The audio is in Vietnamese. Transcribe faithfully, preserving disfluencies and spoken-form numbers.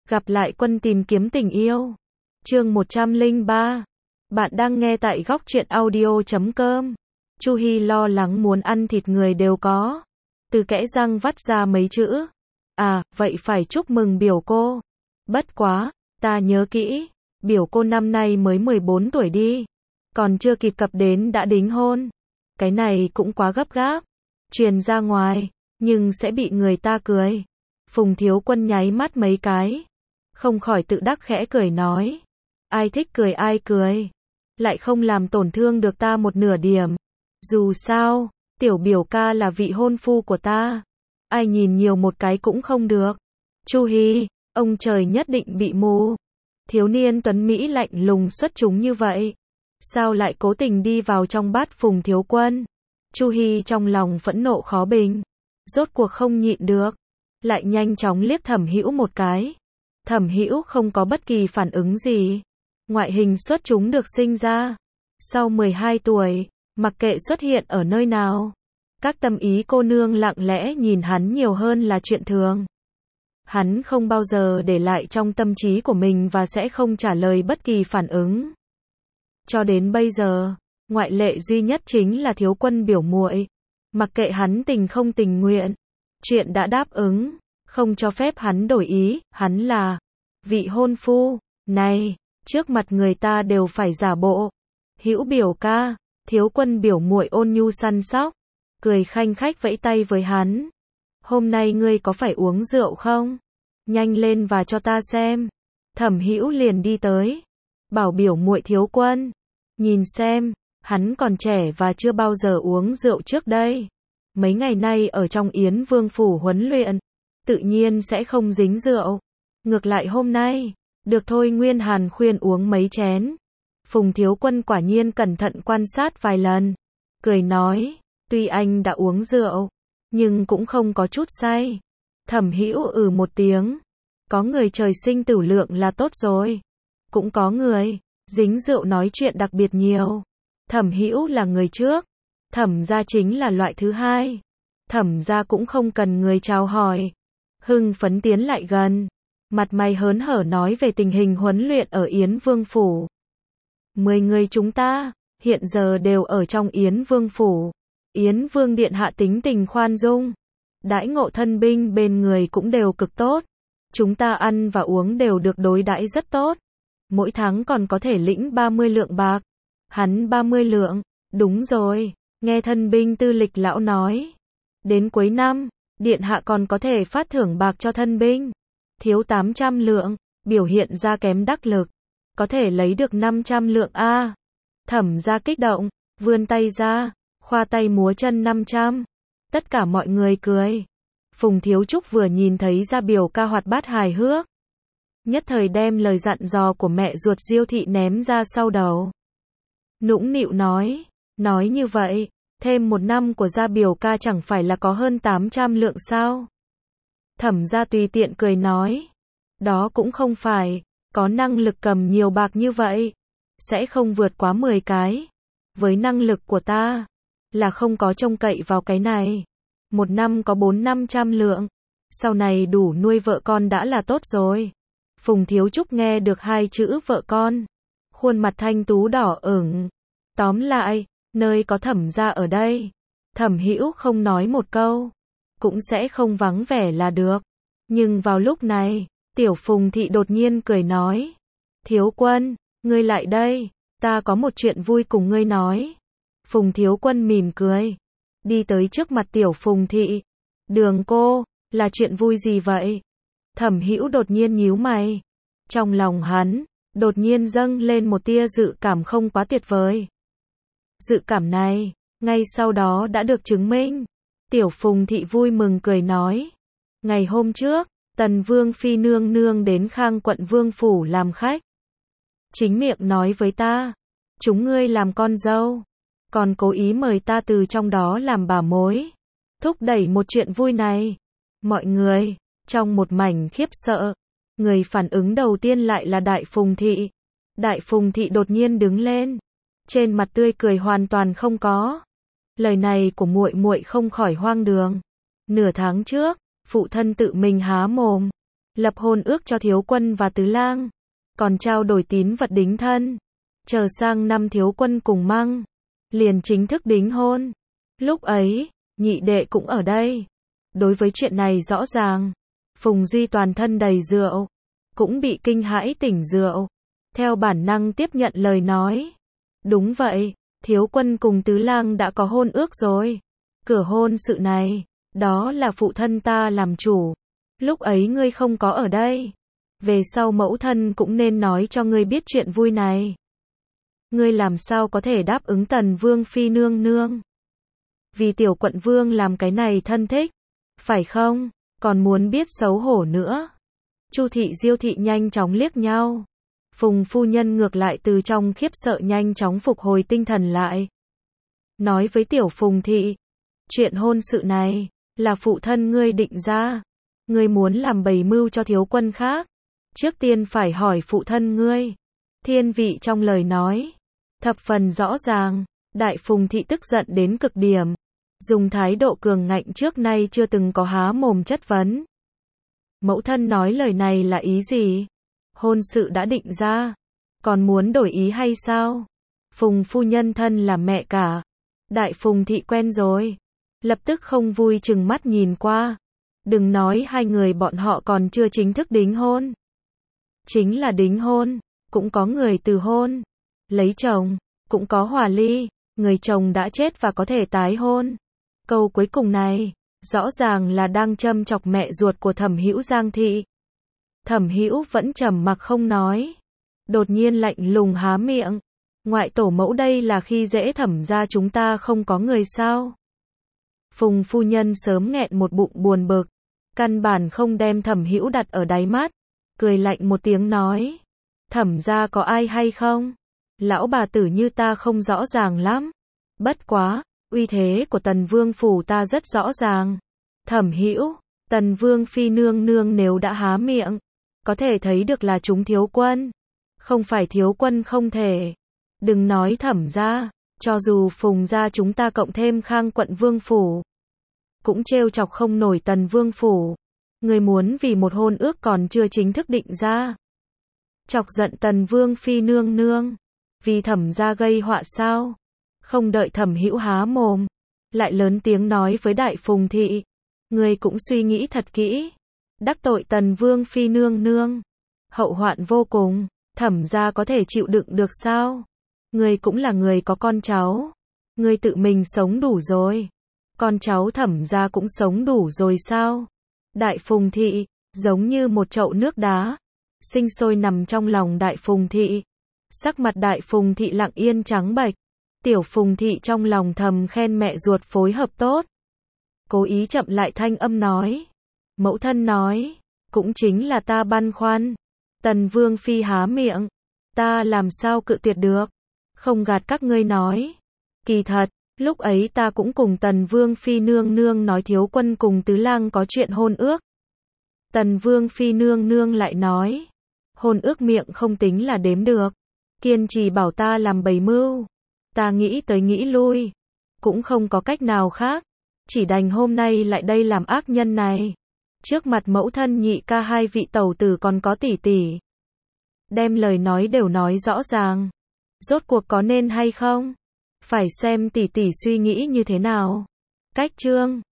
Gặp lại quân tìm kiếm tình yêu. Chương một trăm lẻ ba. Bạn đang nghe tại góc truyện audio chấm com. Chu Hi lo lắng muốn ăn thịt người đều có. Từ kẽ răng vắt ra mấy chữ. À, vậy phải chúc mừng biểu cô. Bất quá, ta nhớ kỹ. Biểu cô năm nay mới mười bốn tuổi đi. Còn chưa kịp cập đến đã đính hôn. Cái này cũng quá gấp gáp. Truyền ra ngoài, nhưng sẽ bị người ta cười. Phùng Thiếu Quân nháy mắt mấy cái. Không khỏi tự đắc khẽ cười nói. Ai thích cười ai cười. Lại không làm tổn thương được ta một nửa điểm. Dù sao, tiểu biểu ca là vị hôn phu của ta. Ai nhìn nhiều một cái cũng không được. Chu Hi, ông trời nhất định bị mù. Thiếu niên tuấn Mỹ lạnh lùng xuất chúng như vậy. Sao lại cố tình đi vào trong bát Phùng Thiếu Quân? Chu Hi trong lòng phẫn nộ khó bình. Rốt cuộc không nhịn được. Lại nhanh chóng liếc Thẩm Hữu một cái. Thẩm Hữu không có bất kỳ phản ứng gì. Ngoại hình xuất chúng được sinh ra. Sau mười hai tuổi, mặc kệ xuất hiện ở nơi nào. Các tâm ý cô nương lặng lẽ nhìn hắn nhiều hơn là chuyện thường. Hắn không bao giờ để lại trong tâm trí của mình và sẽ không trả lời bất kỳ phản ứng. Cho đến bây giờ, ngoại lệ duy nhất chính là Thiếu Quân biểu muội. Mặc kệ hắn tình không tình nguyện, chuyện đã đáp ứng, không cho phép hắn đổi ý, hắn là vị hôn phu. Này, trước mặt người ta đều phải giả bộ. Hữu biểu ca, Thiếu Quân biểu muội ôn nhu săn sóc, cười khanh khách vẫy tay với hắn. Hôm nay ngươi có phải uống rượu không? Nhanh lên và cho ta xem. Thẩm Hữu liền đi tới, bảo biểu muội Thiếu Quân, nhìn xem, hắn còn trẻ và chưa bao giờ uống rượu trước đây. Mấy ngày nay ở trong Yến Vương phủ huấn luyện, tự nhiên sẽ không dính rượu. Ngược lại hôm nay, được Thôi Nguyên Hàn khuyên uống mấy chén. Phùng Thiếu Quân quả nhiên cẩn thận quan sát vài lần, cười nói, tuy anh đã uống rượu, nhưng cũng không có chút say. Thẩm Hữu ừ một tiếng, có người trời sinh tửu lượng là tốt rồi. Cũng có người, dính rượu nói chuyện đặc biệt nhiều. Thẩm Hữu là người trước, Thẩm gia chính là loại thứ hai. Thẩm gia cũng không cần người chào hỏi. Hưng phấn tiến lại gần, mặt mày hớn hở nói về tình hình huấn luyện ở Yến Vương phủ. Mười người chúng ta, hiện giờ đều ở trong Yến Vương phủ. Yến Vương điện hạ tính tình khoan dung. Đãi ngộ thân binh bên người cũng đều cực tốt. Chúng ta ăn và uống đều được đối đãi rất tốt. Mỗi tháng còn có thể lĩnh ba mươi lượng bạc. Hắn ba mươi lượng, đúng rồi, nghe thân binh tư lịch lão nói. Đến cuối năm, điện hạ còn có thể phát thưởng bạc cho thân binh. Thiếu tám trăm lượng, biểu hiện ra kém đắc lực. Có thể lấy được năm trăm lượng a. Thẩm gia kích động, vươn tay ra, khoa tay múa chân năm trăm. Tất cả mọi người cười. Phùng Thiếu Trúc vừa nhìn thấy ra biểu ca hoạt bát hài hước, nhất thời đem lời dặn dò của mẹ ruột Diêu thị ném ra sau đầu. Nũng nịu nói, nói như vậy, thêm một năm của gia biểu ca chẳng phải là có hơn tám trăm lượng sao? Thẩm gia tùy tiện cười nói, đó cũng không phải, có năng lực cầm nhiều bạc như vậy, sẽ không vượt quá mười cái. Với năng lực của ta, là không có trông cậy vào cái này. Một năm có bốn năm trăm lượng, sau này đủ nuôi vợ con đã là tốt rồi. Phùng Thiếu Trúc nghe được hai chữ vợ con, khuôn mặt thanh tú đỏ ửng. Tóm lại, nơi có Thẩm gia ở đây, Thẩm Hữu không nói một câu, cũng sẽ không vắng vẻ là được. Nhưng vào lúc này, tiểu Phùng thị đột nhiên cười nói, Thiếu Quân, ngươi lại đây, ta có một chuyện vui cùng ngươi nói. Phùng Thiếu Quân mỉm cười, đi tới trước mặt tiểu Phùng thị. Đường cô, là chuyện vui gì vậy? Thẩm Hữu đột nhiên nhíu mày. Trong lòng hắn, đột nhiên dâng lên một tia dự cảm không quá tuyệt vời. Dự cảm này, ngay sau đó đã được chứng minh. Tiểu Phùng thị vui mừng cười nói. Ngày hôm trước, Tần Vương Phi nương nương đến Khang quận Vương phủ làm khách. Chính miệng nói với ta, chúng ngươi làm con dâu. Còn cố ý mời ta từ trong đó làm bà mối. Thúc đẩy một chuyện vui này. Mọi người, trong một mảnh khiếp sợ. Người phản ứng đầu tiên lại là Đại Phùng thị. Đại Phùng thị đột nhiên đứng lên. Trên mặt tươi cười hoàn toàn không có. Lời này của muội muội không khỏi hoang đường. Nửa tháng trước, phụ thân tự mình há mồm. lập hôn ước cho thiếu quân và tứ lang, còn trao đổi tín vật đính thân. Chờ sang năm thiếu quân cùng Măng, liền chính thức đính hôn. Lúc ấy, nhị đệ cũng ở đây. Đối với chuyện này rõ ràng, Phùng Duy toàn thân đầy rượu, cũng bị kinh hãi tỉnh rượu. Theo bản năng tiếp nhận lời nói. Đúng vậy, thiếu quân cùng tứ lang đã có hôn ước rồi. Cửa hôn sự này, đó là phụ thân ta làm chủ. Lúc ấy ngươi không có ở đây. Về sau mẫu thân cũng nên nói cho ngươi biết chuyện vui này. Ngươi làm sao có thể đáp ứng Tần Vương phi nương nương? Vì tiểu quận vương làm cái này thân thích, phải không? Còn muốn biết xấu hổ nữa. Chu thị Diêu thị nhanh chóng liếc nhau. Phùng phu nhân ngược lại từ trong khiếp sợ nhanh chóng phục hồi tinh thần lại. Nói với tiểu Phùng thị, chuyện hôn sự này, là phụ thân ngươi định ra. Ngươi muốn làm bày mưu cho thiếu quân khác. Trước tiên phải hỏi phụ thân ngươi. Thiên vị trong lời nói, thập phần rõ ràng. Đại Phùng thị tức giận đến cực điểm. Dùng thái độ cường ngạnh trước nay chưa từng có há mồm chất vấn. Mẫu thân nói lời này là ý gì? Hôn sự đã định ra, còn muốn đổi ý hay sao? Phùng phu nhân thân là mẹ cả. Đại Phùng thị quen rồi. Lập tức không vui chừng mắt nhìn qua. Đừng nói hai người bọn họ còn chưa chính thức đính hôn. Chính là đính hôn, cũng có người từ hôn. Lấy chồng, cũng có hòa ly. Người chồng đã chết và có thể tái hôn. Câu cuối cùng này, rõ ràng là đang châm chọc mẹ ruột của Thẩm Hữu Giang thị. Thẩm Hữu vẫn trầm mặc không nói. Đột nhiên lạnh lùng há miệng. Ngoại tổ mẫu đây là khi dễ Thẩm gia chúng ta không có người sao? Phùng phu nhân sớm nghẹn một bụng buồn bực. Căn bản không đem Thẩm Hữu đặt ở đáy mắt. Cười lạnh một tiếng nói. Thẩm gia có ai hay không? Lão bà tử như ta không rõ ràng lắm. Bất quá, uy thế của Tần Vương phủ ta rất rõ ràng. Thẩm Hữu, Tần Vương phi nương nương nếu đã há miệng, có thể thấy được là chúng thiếu quân. Không phải thiếu quân không thể. Đừng nói Thẩm gia, cho dù Phùng gia chúng ta cộng thêm Khang quận Vương phủ, cũng trêu chọc không nổi Tần Vương phủ. Người muốn vì một hôn ước còn chưa chính thức định ra, chọc giận Tần Vương phi nương nương, vì Thẩm gia gây họa sao? Không đợi Thẩm Hữu há mồm, lại lớn tiếng nói với Đại Phùng thị, người cũng suy nghĩ thật kỹ, đắc tội Tần Vương phi nương nương, hậu hoạn vô cùng, Thẩm gia có thể chịu đựng được sao? Người cũng là người có con cháu, người tự mình sống đủ rồi, con cháu Thẩm gia cũng sống đủ rồi sao? Đại Phùng thị, giống như một chậu nước đá, sinh sôi nằm trong lòng Đại Phùng thị. Sắc mặt Đại Phùng thị lặng yên trắng bệch. Tiểu Phùng thị trong lòng thầm khen mẹ ruột phối hợp tốt. Cố ý chậm lại thanh âm nói. Mẫu thân nói, cũng chính là ta băn khoăn. Tần Vương phi há miệng, ta làm sao cự tuyệt được? Không gạt các ngươi nói. Kỳ thật, lúc ấy ta cũng cùng Tần Vương phi nương nương nói thiếu quân cùng tứ lang có chuyện hôn ước. Tần Vương phi nương nương lại nói, hôn ước miệng không tính là đếm được, kiên trì bảo ta làm bày mưu. Ta nghĩ tới nghĩ lui, cũng không có cách nào khác, chỉ đành hôm nay lại đây làm ác nhân này. Trước mặt mẫu thân nhị ca hai vị tẩu tử còn có tỷ tỷ. Đem lời nói đều nói rõ ràng. Rốt cuộc có nên hay không? Phải xem tỷ tỷ suy nghĩ như thế nào. Cách chương